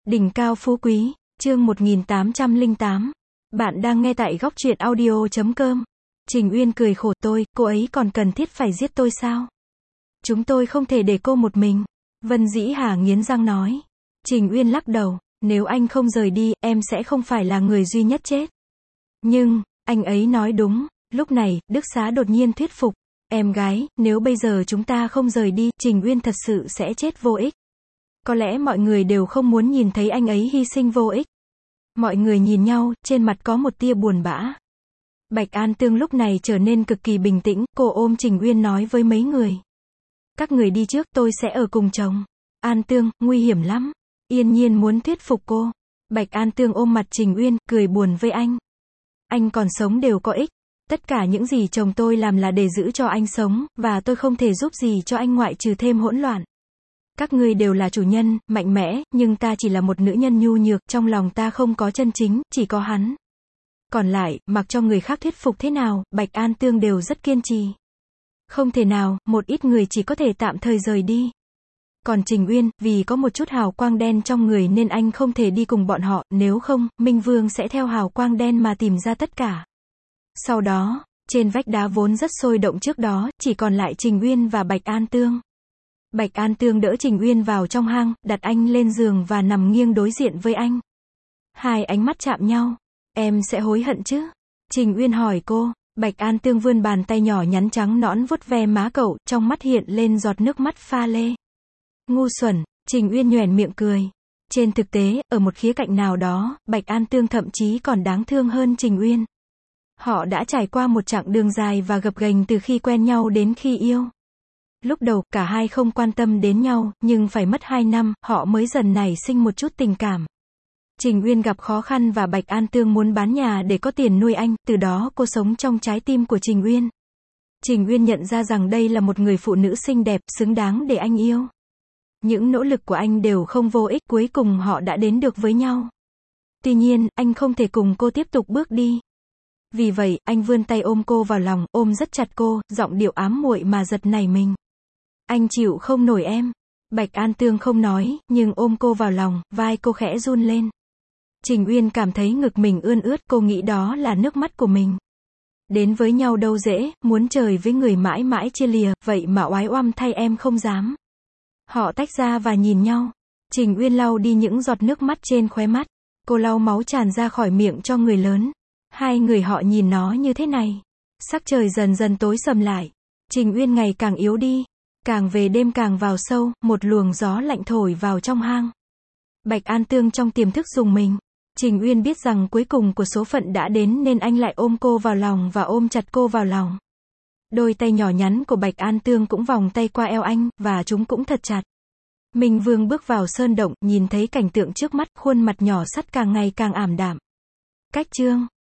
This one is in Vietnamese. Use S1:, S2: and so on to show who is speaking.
S1: Đỉnh cao phú quý, chương 1808. Bạn đang nghe tại góc truyện audio.com. Trình Uyên cười khổ, cô ấy còn cần thiết phải giết tôi sao? Chúng tôi không thể để cô một mình. Vân Dĩ Hà nghiến răng nói. Trình Uyên lắc đầu, nếu anh không rời đi, em sẽ không phải là người duy nhất chết. Nhưng, anh ấy nói đúng. Lúc này, Đức Xá đột nhiên thuyết phục. Em gái, nếu bây giờ chúng ta không rời đi, Trình Uyên thật sự sẽ chết vô ích. Có lẽ mọi người đều không muốn nhìn thấy anh ấy hy sinh vô ích. Mọi người nhìn nhau, trên mặt có một tia buồn bã. Bạch An Tương lúc này trở nên cực kỳ bình tĩnh, cô ôm Trình Uyên nói với mấy người. Các người đi trước, tôi sẽ ở cùng chồng. An Tương, nguy hiểm lắm. Yên Nhiên muốn thuyết phục cô. Bạch An Tương ôm mặt Trình Uyên, cười buồn với anh. Anh còn sống đều có ích. Tất cả những gì chồng tôi làm là để giữ cho anh sống, và tôi không thể giúp gì cho anh ngoại trừ thêm hỗn loạn. Các ngươi đều là chủ nhân, mạnh mẽ, nhưng ta chỉ là một nữ nhân nhu nhược, trong lòng ta không có chân chính, chỉ có hắn. Còn lại, mặc cho người khác thuyết phục thế nào, Bạch An Tương đều rất kiên trì. Không thể nào, một ít người chỉ có thể tạm thời rời đi. Còn Trình Uyên, vì có một chút hào quang đen trong người nên anh không thể đi cùng bọn họ, nếu không, Minh Vương sẽ theo hào quang đen mà tìm ra tất cả. Sau đó, trên vách đá vốn rất sôi động trước đó, chỉ còn lại Trình Uyên và Bạch An Tương. Bạch An Tương đỡ Trình Uyên vào trong hang, đặt anh lên giường và nằm nghiêng đối diện với anh. Hai ánh mắt chạm nhau. Em sẽ hối hận chứ? Trình Uyên hỏi cô. Bạch An Tương vươn bàn tay nhỏ nhắn trắng nõn vuốt ve má cậu, trong mắt hiện lên giọt nước mắt pha lê. Ngu xuẩn, Trình Uyên nhoẻn miệng cười. Trên thực tế, ở một khía cạnh nào đó, Bạch An Tương thậm chí còn đáng thương hơn Trình Uyên. Họ đã trải qua một chặng đường dài và gập ghềnh từ khi quen nhau đến khi yêu. Lúc đầu, cả hai không quan tâm đến nhau, nhưng phải mất 2 năm, họ mới dần nảy sinh một chút tình cảm. Trình Uyên gặp khó khăn và Bạch An Tương muốn bán nhà để có tiền nuôi anh, từ đó cô sống trong trái tim của Trình Uyên. Trình Uyên nhận ra rằng đây là một người phụ nữ xinh đẹp, xứng đáng để anh yêu. Những nỗ lực của anh đều không vô ích, cuối cùng họ đã đến được với nhau. Tuy nhiên, anh không thể cùng cô tiếp tục bước đi. Vì vậy, anh vươn tay ôm cô vào lòng, ôm rất chặt cô, giọng điệu ám muội mà giật nảy mình. Anh chịu không nổi em. Bạch An Tương không nói, nhưng ôm cô vào lòng, vai cô khẽ run lên. Trình Uyên cảm thấy ngực mình ươn ướt, cô nghĩ đó là nước mắt của mình. Đến với nhau đâu dễ, muốn trời với người mãi mãi chia lìa, vậy mà oái oăm thay em không dám. Họ tách ra và nhìn nhau. Trình Uyên lau đi những giọt nước mắt trên khóe mắt. Cô lau máu tràn ra khỏi miệng cho người lớn. Hai người họ nhìn nó như thế này. Sắc trời dần dần tối sầm lại. Trình Uyên ngày càng yếu đi. Càng về đêm càng vào sâu, một luồng gió lạnh thổi vào trong hang. Bạch An Tương trong tiềm thức rùng mình. Trình Uyên biết rằng cuối cùng của số phận đã đến nên anh lại ôm cô vào lòng và ôm chặt cô vào lòng. Đôi tay nhỏ nhắn của Bạch An Tương cũng vòng tay qua eo anh, và chúng cũng thật chặt. Minh Vương bước vào sơn động, nhìn thấy cảnh tượng trước mắt, khuôn mặt nhỏ sắt càng ngày càng ảm đạm. Cách chương